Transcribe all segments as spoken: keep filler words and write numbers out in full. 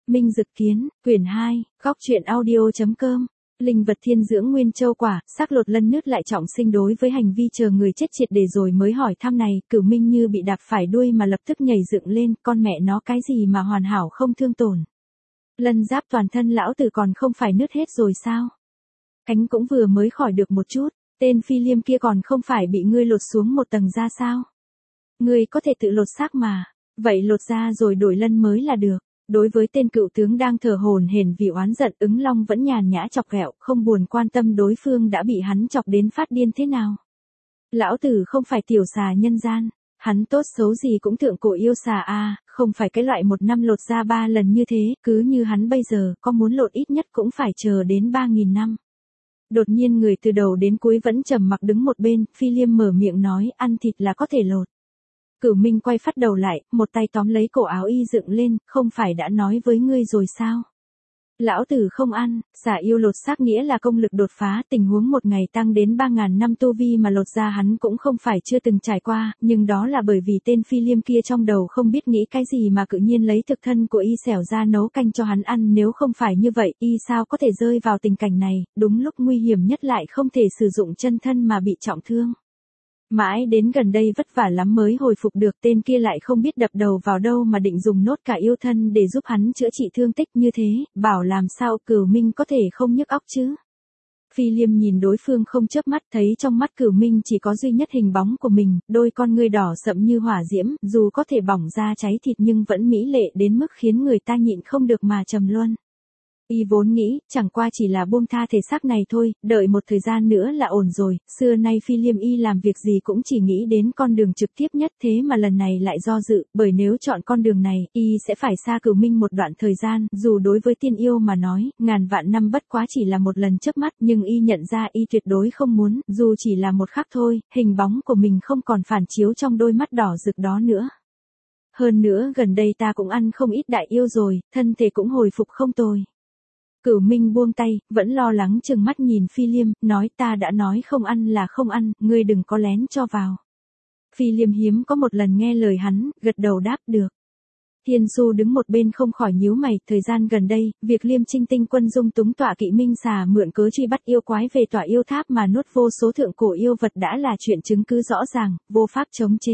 Minh Dực Kiến, quyển hai, góc truyện audio.com. Linh vật thiên dưỡng nguyên châu quả, xác lột lân nứt lại trọng sinh đối với hành vi chờ người chết triệt để rồi mới hỏi thăm này, Cửu Minh như bị đạp phải đuôi mà lập tức nhảy dựng lên, con mẹ nó cái gì mà hoàn hảo không thương tổn. Lân giáp toàn thân lão tử còn không phải nứt hết rồi sao? Cánh cũng vừa mới khỏi được một chút, tên phi liêm kia còn không phải bị ngươi lột xuống một tầng ra sao? Ngươi có thể tự lột xác mà, vậy lột ra rồi đổi lân mới là được. Đối với tên cựu tướng đang thở hổn hển vì oán giận, Ứng Long vẫn nhàn nhã chọc ghẹo, không buồn quan tâm đối phương đã bị hắn chọc đến phát điên thế nào. Lão tử không phải tiểu xà nhân gian, hắn tốt xấu gì cũng thượng cổ yêu xà a, không phải cái loại một năm lột ra ba lần như thế, cứ như hắn bây giờ, có muốn lột ít nhất cũng phải chờ đến ba nghìn năm. Đột nhiên người từ đầu đến cuối vẫn trầm mặc đứng một bên, Phi Liêm mở miệng nói, ăn thịt là có thể lột. Cửu Minh quay phát đầu lại, một tay tóm lấy cổ áo y dựng lên, không phải đã nói với ngươi rồi sao? Lão tử không ăn, xả yêu lột xác nghĩa là công lực đột phá, tình huống một ngày tăng đến ba ngàn năm tu vi mà lột ra hắn cũng không phải chưa từng trải qua, nhưng đó là bởi vì tên phi liêm kia trong đầu không biết nghĩ cái gì mà tự nhiên lấy thực thân của y xẻo ra nấu canh cho hắn ăn, nếu không phải như vậy, y sao có thể rơi vào tình cảnh này, đúng lúc nguy hiểm nhất lại không thể sử dụng chân thân mà bị trọng thương. Mãi đến gần đây vất vả lắm mới hồi phục được, tên kia lại không biết đập đầu vào đâu mà định dùng nốt cả yêu thân để giúp hắn chữa trị thương tích như thế, bảo làm sao Cửu Minh có thể không nhức óc chứ. Phi Liêm nhìn đối phương không chớp mắt, thấy trong mắt Cửu Minh chỉ có duy nhất hình bóng của mình, đôi con ngươi đỏ sậm như hỏa diễm, dù có thể bỏng ra cháy thịt nhưng vẫn mỹ lệ đến mức khiến người ta nhịn không được mà trầm luân. Y vốn nghĩ, chẳng qua chỉ là buông tha thể xác này thôi, đợi một thời gian nữa là ổn rồi, xưa nay Phi Liêm Y làm việc gì cũng chỉ nghĩ đến con đường trực tiếp nhất, thế mà lần này lại do dự, bởi nếu chọn con đường này, Y sẽ phải xa Cửu Minh một đoạn thời gian, dù đối với tiên yêu mà nói, ngàn vạn năm bất quá chỉ là một lần chớp mắt, nhưng Y nhận ra Y tuyệt đối không muốn, dù chỉ là một khắc thôi, hình bóng của mình không còn phản chiếu trong đôi mắt đỏ rực đó nữa. Hơn nữa gần đây ta cũng ăn không ít đại yêu rồi, thân thể cũng hồi phục không tồi. Cửu Minh buông tay, vẫn lo lắng chừng mắt nhìn Phi Liêm, nói ta đã nói không ăn là không ăn, ngươi đừng có lén cho vào. Phi Liêm hiếm có một lần nghe lời hắn, gật đầu đáp được. Thiên Su đứng một bên không khỏi nhíu mày, thời gian gần đây, việc Liêm Trinh tinh quân dung túng tọa kỵ Minh xà mượn cớ truy bắt yêu quái về tọa yêu tháp mà nuốt vô số thượng cổ yêu vật đã là chuyện chứng cứ rõ ràng, vô pháp chống chế.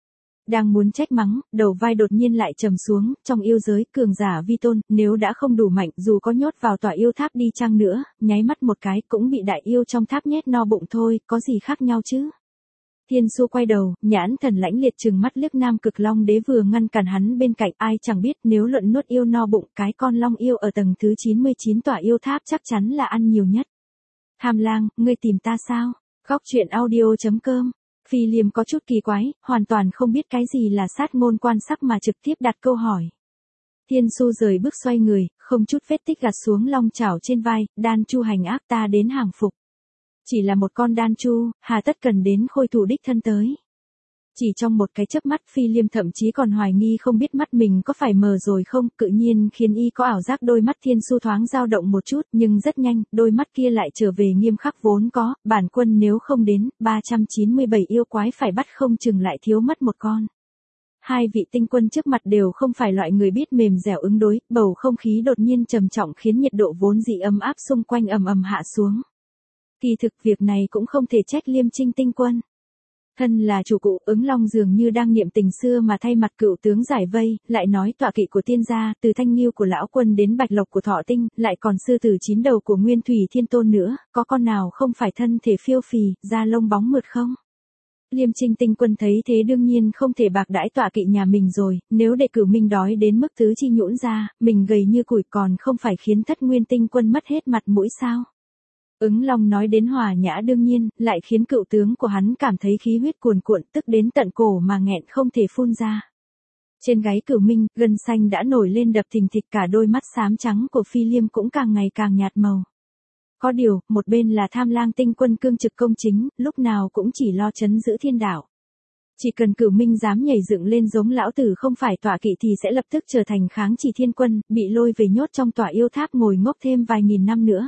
Đang muốn trách mắng, đầu vai đột nhiên lại trầm xuống, trong yêu giới, cường giả vi tôn, nếu đã không đủ mạnh, dù có nhốt vào tòa yêu tháp đi chăng nữa, nháy mắt một cái, cũng bị đại yêu trong tháp nhét no bụng thôi, có gì khác nhau chứ? Thiên Su quay đầu, nhãn thần lãnh liệt trừng mắt liếc Nam Cực Long Đế vừa ngăn cản hắn bên cạnh, ai chẳng biết nếu luận nuốt yêu no bụng, cái con long yêu ở tầng thứ chín mươi chín tòa yêu tháp chắc chắn là ăn nhiều nhất. Tham Lang, ngươi tìm ta sao? Góc truyện audio.com. Phi Liêm có chút kỳ quái, hoàn toàn không biết cái gì là sát ngôn quan sắc mà trực tiếp đặt câu hỏi. Thiên Su rời bước xoay người, không chút vết tích gạt xuống long chảo trên vai, đan chu hành ác ta đến hàng phục. Chỉ là một con đan chu, hà tất cần đến khôi thủ đích thân tới. Chỉ trong một cái chớp mắt Phi Liêm thậm chí còn hoài nghi không biết mắt mình có phải mờ rồi không, tự nhiên khiến y có ảo giác đôi mắt Thiên Su thoáng dao động một chút, nhưng rất nhanh, đôi mắt kia lại trở về nghiêm khắc vốn có, bản quân nếu không đến, ba trăm chín mươi bảy yêu quái phải bắt không chừng lại thiếu mất một con. Hai vị tinh quân trước mặt đều không phải loại người biết mềm dẻo ứng đối, bầu không khí đột nhiên trầm trọng khiến nhiệt độ vốn dị ấm áp xung quanh ầm ầm hạ xuống. Kỳ thực việc này cũng không thể trách Liêm Trinh tinh quân. Thân là chủ cụ, Ứng Long dường như đang niệm tình xưa mà thay mặt cựu tướng giải vây, lại nói tọa kỵ của tiên gia, từ Thanh Nghiêu của lão quân đến Bạch Lộc của Thọ Tinh, lại còn sư tử chín đầu của Nguyên Thủy Thiên Tôn nữa, có con nào không phải thân thể phiêu phì, da lông bóng mượt không? Liêm Trinh tinh quân thấy thế đương nhiên không thể bạc đãi tọa kỵ nhà mình rồi, nếu để Cửu Minh đói đến mức tứ chi nhũn ra, mình gầy như củi còn không phải khiến Thất Nguyên tinh quân mất hết mặt mũi sao? Ứng Long nói đến hòa nhã đương nhiên, lại khiến cựu tướng của hắn cảm thấy khí huyết cuồn cuộn tức đến tận cổ mà nghẹn không thể phun ra. Trên gáy Cửu Minh, gân xanh đã nổi lên đập thình thịch, cả đôi mắt xám trắng của Phi Liêm cũng càng ngày càng nhạt màu. Có điều, một bên là Tham Lang tinh quân cương trực công chính, lúc nào cũng chỉ lo trấn giữ thiên đạo. Chỉ cần Cửu Minh dám nhảy dựng lên giống lão tử không phải tọa kỵ thì sẽ lập tức trở thành kháng chỉ thiên quân, bị lôi về nhốt trong tòa yêu tháp ngồi ngốc thêm vài nghìn năm nữa.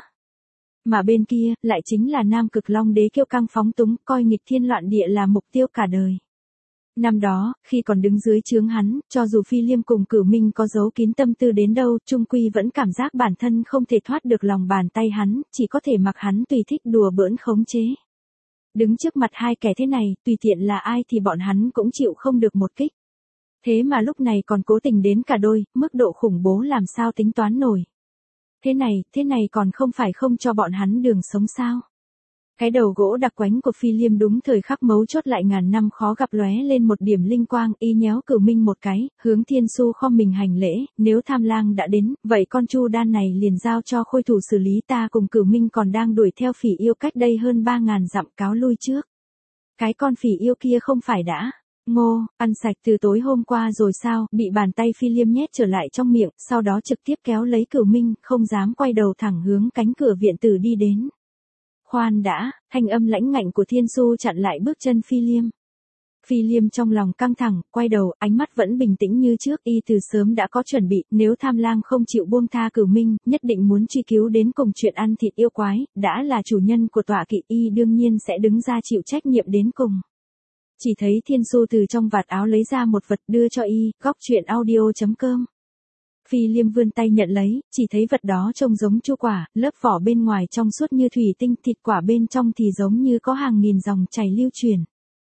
Mà bên kia, lại chính là Nam Cực Long Đế kiêu căng phóng túng, coi nghịch thiên loạn địa là mục tiêu cả đời. Năm đó, khi còn đứng dưới trướng hắn, cho dù Phi Liêm cùng Cửu Minh có giấu kín tâm tư đến đâu, chung quy vẫn cảm giác bản thân không thể thoát được lòng bàn tay hắn, chỉ có thể mặc hắn tùy thích đùa bỡn khống chế. Đứng trước mặt hai kẻ thế này, tùy tiện là ai thì bọn hắn cũng chịu không được một kích. Thế mà lúc này còn cố tình đến cả đôi, mức độ khủng bố làm sao tính toán nổi. Thế này, thế này còn không phải không cho bọn hắn đường sống sao? Cái đầu gỗ đặc quánh của Phi Liêm đúng thời khắc mấu chốt lại ngàn năm khó gặp lóe lên một điểm linh quang, y nhéo Cửu Minh một cái, hướng Thiên Su khom mình hành lễ, nếu Tham Lang đã đến, vậy con Chu Đan này liền giao cho Khôi Thủ xử lý, ta cùng Cửu Minh còn đang đuổi theo Phỉ Yêu cách đây hơn ba ngàn dặm, cáo lui trước. Cái con Phỉ Yêu kia không phải đã ngô, ăn sạch từ tối hôm qua rồi sao, bị bàn tay Phi Liêm nhét trở lại trong miệng, sau đó trực tiếp kéo lấy Cửu Minh, không dám quay đầu thẳng hướng cánh cửa viện tử đi đến. Khoan đã, thanh âm lãnh ngạnh của Thiên Su chặn lại bước chân Phi Liêm. Phi Liêm trong lòng căng thẳng, quay đầu, ánh mắt vẫn bình tĩnh như trước, y từ sớm đã có chuẩn bị, nếu Tham Lang không chịu buông tha Cửu Minh, nhất định muốn truy cứu đến cùng chuyện ăn thịt yêu quái, đã là chủ nhân của tọa kỵ, y đương nhiên sẽ đứng ra chịu trách nhiệm đến cùng. Chỉ thấy Thiên Su từ trong vạt áo lấy ra một vật đưa cho y, góc truyện audio chấm com. Phi Liêm vươn tay nhận lấy, chỉ thấy vật đó trông giống chu quả, lớp vỏ bên ngoài trong suốt như thủy tinh, thịt quả bên trong thì giống như có hàng nghìn dòng chảy lưu truyền.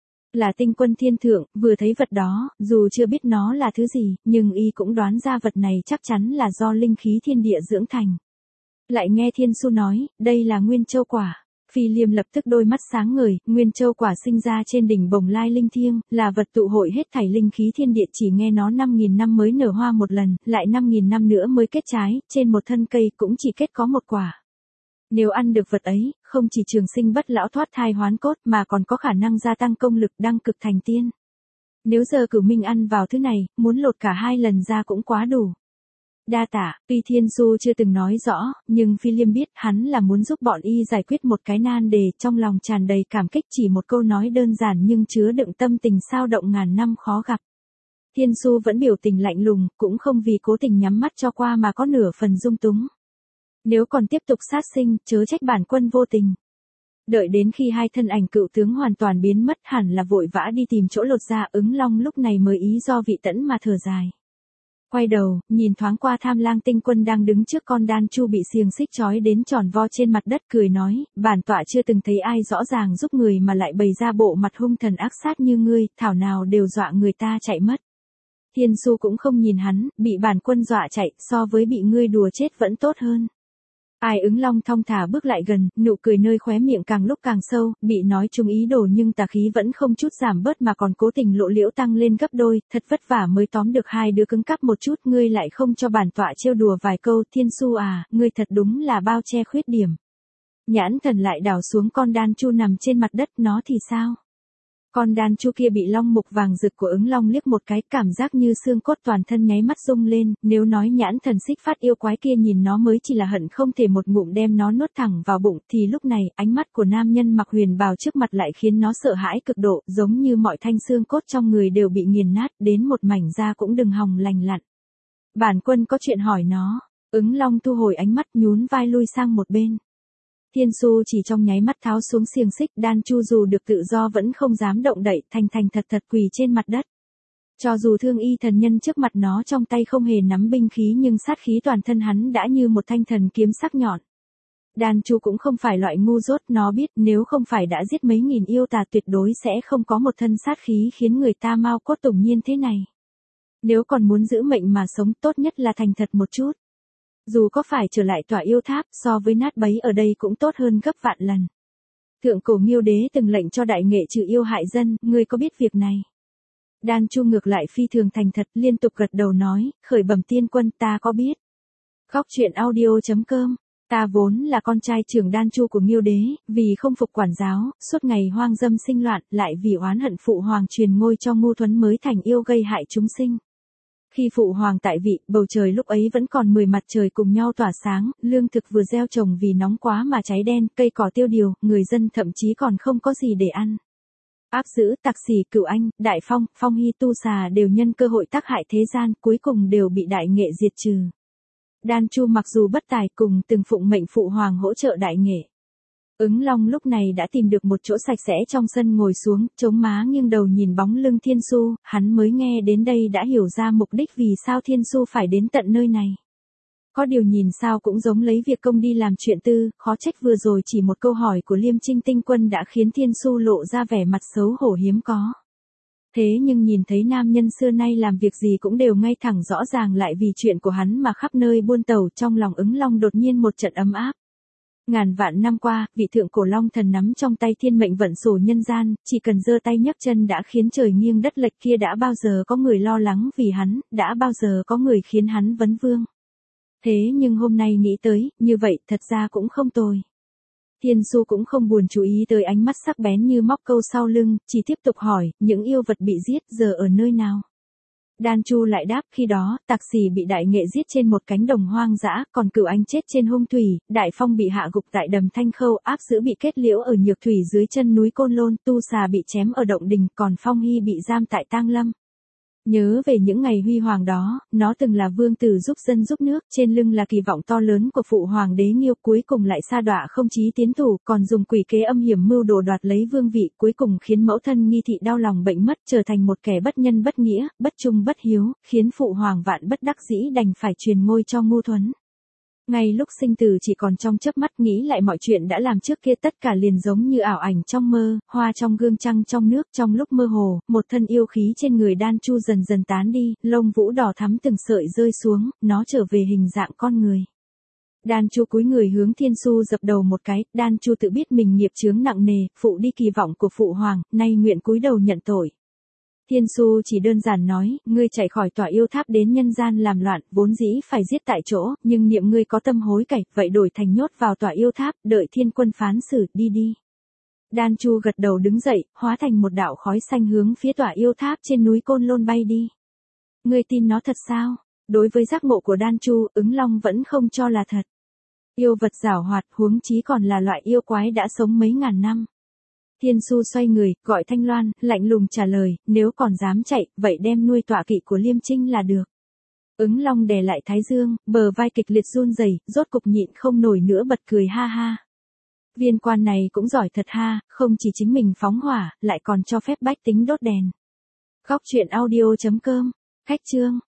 Là tinh quân thiên thượng, vừa thấy vật đó, dù chưa biết nó là thứ gì, nhưng y cũng đoán ra vật này chắc chắn là do linh khí thiên địa dưỡng thành. Lại nghe Thiên Su nói, đây là Nguyên Châu quả. Phi Liêm lập tức đôi mắt sáng ngời, Nguyên Châu quả sinh ra trên đỉnh Bồng Lai linh thiêng, là vật tụ hội hết thảy linh khí thiên địa, chỉ nghe nó năm nghìn năm mới nở hoa một lần, lại năm nghìn năm nữa mới kết trái, trên một thân cây cũng chỉ kết có một quả. Nếu ăn được vật ấy, không chỉ trường sinh bất lão thoát thai hoán cốt mà còn có khả năng gia tăng công lực đăng cực thành tiên. Nếu giờ Cửu Minh ăn vào thứ này, muốn lột cả hai lần ra cũng quá đủ. Đa tạ, tuy Thiên Su chưa từng nói rõ, nhưng Phi Liêm biết hắn là muốn giúp bọn y giải quyết một cái nan đề, trong lòng tràn đầy cảm kích, chỉ một câu nói đơn giản nhưng chứa đựng tâm tình sao động ngàn năm khó gặp. Thiên Su vẫn biểu tình lạnh lùng, cũng không vì cố tình nhắm mắt cho qua mà có nửa phần dung túng. Nếu còn tiếp tục sát sinh, chớ trách bản quân vô tình. Đợi đến khi hai thân ảnh cựu tướng hoàn toàn biến mất, hẳn là vội vã đi tìm chỗ lột ra, Ứng Long lúc này mới ý do vị tẫn mà thở dài. Quay đầu, nhìn thoáng qua Tham Lang tinh quân đang đứng trước con đan chu bị xiềng xích trói đến tròn vo trên mặt đất, cười nói, bản tọa chưa từng thấy ai rõ ràng giúp người mà lại bày ra bộ mặt hung thần ác sát như ngươi, thảo nào đều dọa người ta chạy mất. Thiên Su cũng không nhìn hắn, bị bản quân dọa chạy, so với bị ngươi đùa chết vẫn tốt hơn. Ai Ứng Long thong thả bước lại gần, nụ cười nơi khóe miệng càng lúc càng sâu, bị nói chung ý đồ nhưng tà khí vẫn không chút giảm bớt mà còn cố tình lộ liễu tăng lên gấp đôi, thật vất vả mới tóm được hai đứa cứng cắp một chút, ngươi lại không cho bản tọa trêu đùa vài câu, Thiên Su à, ngươi thật đúng là bao che khuyết điểm. Nhãn thần lại đảo xuống con đan chu nằm trên mặt đất, nó thì sao? Con đan chu kia bị long mục vàng rực của Ứng Long liếc một cái, cảm giác như xương cốt toàn thân nháy mắt rung lên, nếu nói nhãn thần xích phát yêu quái kia nhìn nó mới chỉ là hận không thể một ngụm đem nó nuốt thẳng vào bụng, thì lúc này, ánh mắt của nam nhân mặc huyền bào trước mặt lại khiến nó sợ hãi cực độ, giống như mọi thanh xương cốt trong người đều bị nghiền nát, đến một mảnh da cũng đừng hòng lành lặn. Bản quân có chuyện hỏi nó. Ứng Long thu hồi ánh mắt, nhún vai lui sang một bên. Thiên Su chỉ trong nháy mắt tháo xuống xiềng xích, đan chu dù được tự do vẫn không dám động đậy, thành thành thật thật quỳ trên mặt đất. Cho dù thương y thần nhân trước mặt nó trong tay không hề nắm binh khí nhưng sát khí toàn thân hắn đã như một thanh thần kiếm sắc nhọn. Đan chu cũng không phải loại ngu dốt, nó biết nếu không phải đã giết mấy nghìn yêu tà tuyệt đối sẽ không có một thân sát khí khiến người ta mau cốt tủng nhiên thế này. Nếu còn muốn giữ mệnh mà sống, tốt nhất là thành thật một chút. Dù có phải trở lại tòa yêu tháp, so với nát bấy ở đây cũng tốt hơn gấp vạn lần. Thượng cổ Nghiêu đế từng lệnh cho đại nghệ trừ yêu hại dân, ngươi có biết việc này? Đan chu ngược lại phi thường thành thật, liên tục gật đầu nói, khởi bẩm tiên quân, ta có biết. Góc truyện audio chấm com. Ta vốn là con trai trưởng Đan chu của Nghiêu đế, vì không phục quản giáo, suốt ngày hoang dâm sinh loạn, lại vì oán hận phụ hoàng truyền ngôi cho Ngu Thuấn mới thành yêu gây hại chúng sinh. Khi phụ hoàng tại vị, bầu trời lúc ấy vẫn còn mười mặt trời cùng nhau tỏa sáng, lương thực vừa gieo trồng vì nóng quá mà cháy đen, cây cỏ tiêu điều, người dân thậm chí còn không có gì để ăn. Ác dữ, tặc xỉ, Cửu Anh, Đại Phong, Phong Hy tu xà đều nhân cơ hội tác hại thế gian, cuối cùng đều bị đại nghệ diệt trừ. Đan chu mặc dù bất tài cùng từng phụng mệnh phụ hoàng hỗ trợ đại nghệ. Ứng Long lúc này đã tìm được một chỗ sạch sẽ trong sân ngồi xuống, chống má nghiêng đầu nhìn bóng lưng Thiên Xu, hắn mới nghe đến đây đã hiểu ra mục đích vì sao Thiên Xu phải đến tận nơi này. Có điều nhìn sao cũng giống lấy việc công đi làm chuyện tư, khó trách vừa rồi chỉ một câu hỏi của Liêm Trinh Tinh Quân đã khiến Thiên Xu lộ ra vẻ mặt xấu hổ hiếm có. Thế nhưng nhìn thấy nam nhân xưa nay làm việc gì cũng đều ngay thẳng rõ ràng lại vì chuyện của hắn mà khắp nơi buôn tàu, trong lòng Ứng Long đột nhiên một trận ấm áp. Ngàn vạn năm qua, vị thượng cổ long thần nắm trong tay thiên mệnh vận sổ nhân gian, chỉ cần giơ tay nhấc chân đã khiến trời nghiêng đất lệch, kia đã bao giờ có người lo lắng vì hắn, đã bao giờ có người khiến hắn vấn vương. Thế nhưng hôm nay nghĩ tới, như vậy thật ra cũng không tồi. Thiên Xu cũng không buồn chú ý tới ánh mắt sắc bén như móc câu sau lưng, chỉ tiếp tục hỏi, những yêu vật bị giết giờ ở nơi nào? Đan Chu lại đáp, khi đó, Tạc Xỉ bị đại nghệ giết trên một cánh đồng hoang dã, còn Cửu Anh chết trên hung thủy, Đại Phong bị hạ gục tại đầm Thanh Khâu, Áp Dữ bị kết liễu ở Nhược Thủy dưới chân núi Côn Lôn, Tu Xà bị chém ở Động Đình, còn Phong Hy bị giam tại Tang Lâm. Nhớ về những ngày huy hoàng đó, nó từng là vương tử giúp dân giúp nước, trên lưng là kỳ vọng to lớn của phụ hoàng đế Nghiêu, cuối cùng lại sa đọa không chí tiến thủ, còn dùng quỷ kế âm hiểm mưu đồ đoạt lấy vương vị, cuối cùng khiến mẫu thân Nghi Thị đau lòng bệnh mất, trở thành một kẻ bất nhân bất nghĩa, bất trung bất hiếu, khiến phụ hoàng vạn bất đắc dĩ đành phải truyền ngôi cho Ngu Thuấn. Ngay lúc sinh tử chỉ còn trong chớp mắt, nghĩ lại mọi chuyện đã làm trước kia tất cả liền giống như ảo ảnh trong mơ, hoa trong gương trăng trong nước, trong lúc mơ hồ, một thân yêu khí trên người Đan Chu dần dần tán đi, lông vũ đỏ thắm từng sợi rơi xuống, nó trở về hình dạng con người. Đan Chu cúi người hướng Thiên Xu dập đầu một cái, Đan Chu tự biết mình nghiệp chướng nặng nề, phụ đi kỳ vọng của phụ hoàng, nay nguyện cúi đầu nhận tội. Thiên Xu chỉ đơn giản nói, ngươi chạy khỏi tòa yêu tháp đến nhân gian làm loạn, vốn dĩ phải giết tại chỗ, nhưng niệm ngươi có tâm hối cải, vậy đổi thành nhốt vào tòa yêu tháp, đợi thiên quân phán xử, đi đi. Đan Chu gật đầu đứng dậy, hóa thành một đạo khói xanh hướng phía tòa yêu tháp trên núi Côn Lôn bay đi. Ngươi tin nó thật sao? Đối với giác ngộ của Đan Chu, Ứng Long vẫn không cho là thật. Yêu vật giảo hoạt, huống chí còn là loại yêu quái đã sống mấy ngàn năm. Thiên Xu xoay người, gọi Thanh Loan, lạnh lùng trả lời, nếu còn dám chạy, vậy đem nuôi tọa kỵ của Liêm Trinh là được. Ứng Long đè lại thái dương, bờ vai kịch liệt run rẩy, rốt cục nhịn không nổi nữa bật cười ha ha. Viên quan này cũng giỏi thật ha, không chỉ chính mình phóng hỏa, lại còn cho phép bách tính đốt đèn. Góc truyện audio chấm com, khách chương.